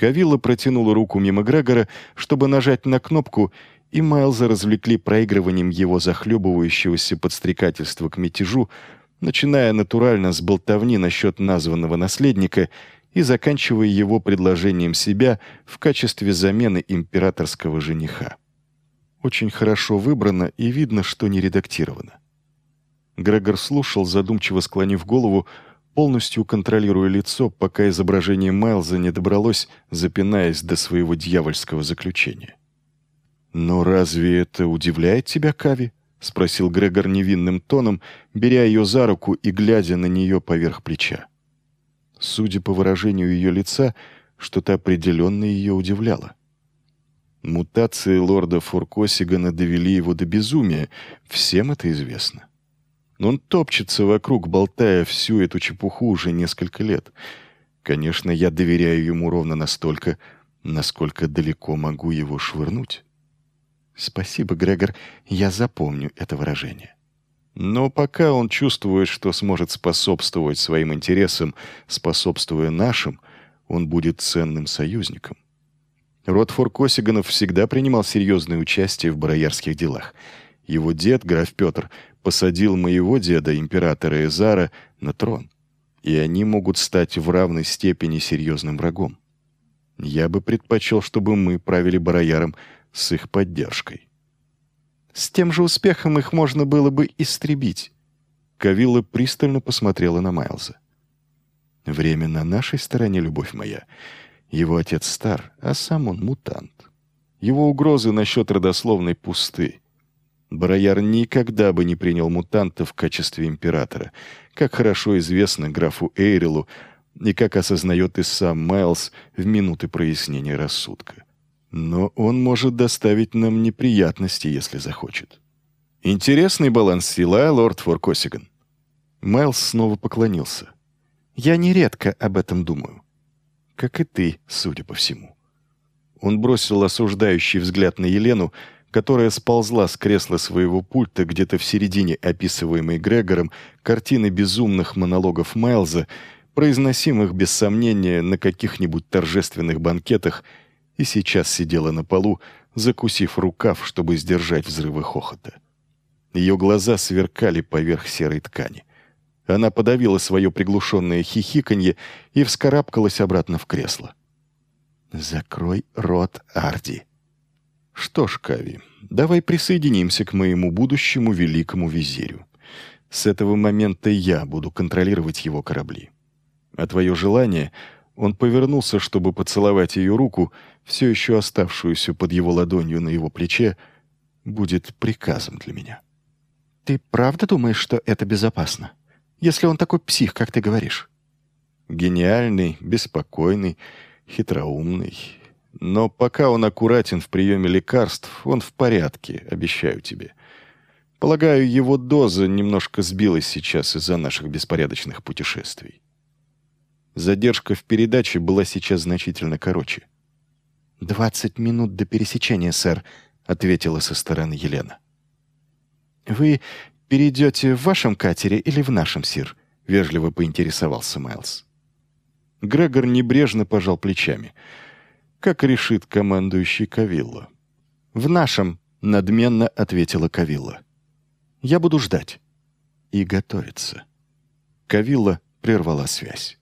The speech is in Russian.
Кавилла протянула руку мимо Грегора, чтобы нажать на кнопку, и Майлза развлекли проигрыванием его захлебывающегося подстрекательства к мятежу, начиная натурально с болтовни насчет названного наследника и заканчивая его предложением себя в качестве замены императорского жениха. Очень хорошо выбрано и видно, что не редактировано. Грегор слушал, задумчиво склонив голову, полностью контролируя лицо, пока изображение Майлза не добралось, запинаясь до своего дьявольского заключения. «Но разве это удивляет тебя, Кави?» — спросил Грегор невинным тоном, беря ее за руку и глядя на нее поверх плеча. Судя по выражению ее лица, что-то определенно ее удивляло. Мутации лорда Фуркосигана довели его до безумия, всем это известно. Он топчется вокруг, болтая всю эту чепуху уже несколько лет. Конечно, я доверяю ему ровно настолько, насколько далеко могу его швырнуть. Спасибо, Грегор, я запомню это выражение. Но пока он чувствует, что сможет способствовать своим интересам, способствуя нашим, он будет ценным союзником. Род Фуркосиганов всегда принимал серьезное участие в бароярских делах. Его дед, граф Петр, посадил моего деда, императора Эзара, на трон, и они могут стать в равной степени серьезным врагом. Я бы предпочел, чтобы мы правили барояром с их поддержкой. С тем же успехом их можно было бы истребить. Кавилла пристально посмотрела на Майлза. Время на нашей стороне, любовь моя. Его отец стар, а сам он мутант. Его угрозы насчет родословной пусты. Барояр никогда бы не принял мутанта в качестве императора, как хорошо известно графу Эйрилу и как осознает и сам Майлз в минуты прояснения рассудка. Но он может доставить нам неприятности, если захочет. Интересный баланс сил, а, лорд Фуркосиган? Майлз снова поклонился. Я нередко об этом думаю. Как и ты, судя по всему. Он бросил осуждающий взгляд на Елену, которая сползла с кресла своего пульта где-то в середине описываемой Грегором картины безумных монологов Майлза, произносимых, без сомнения, на каких-нибудь торжественных банкетах, и сейчас сидела на полу, закусив рукав, чтобы сдержать взрывы хохота. Ее глаза сверкали поверх серой ткани. Она подавила свое приглушенное хихиканье и вскарабкалась обратно в кресло. «Закрой рот, Арди». «Что ж, Кави, давай присоединимся к моему будущему великому визирю. С этого момента я буду контролировать его корабли. А твое желание...» Он повернулся, чтобы поцеловать ее руку, все еще оставшуюся под его ладонью на его плече, будет приказом для меня. «Ты правда думаешь, что это безопасно? Если он такой псих, как ты говоришь?» «Гениальный, беспокойный, хитроумный. Но пока он аккуратен в приеме лекарств, он в порядке, обещаю тебе. Полагаю, его доза немножко сбилась сейчас из-за наших беспорядочных путешествий. Задержка в передаче была сейчас значительно короче. 20 минут до пересечения, сэр», — ответила со стороны Елена. «Вы перейдете в вашем катере или в нашем, сир?» — вежливо поинтересовался Майлз. Грегор небрежно пожал плечами. «Как решит командующий Кавилла». «В нашем», — надменно ответила Кавилла. «Я буду ждать». «И готовиться». Кавилла прервала связь.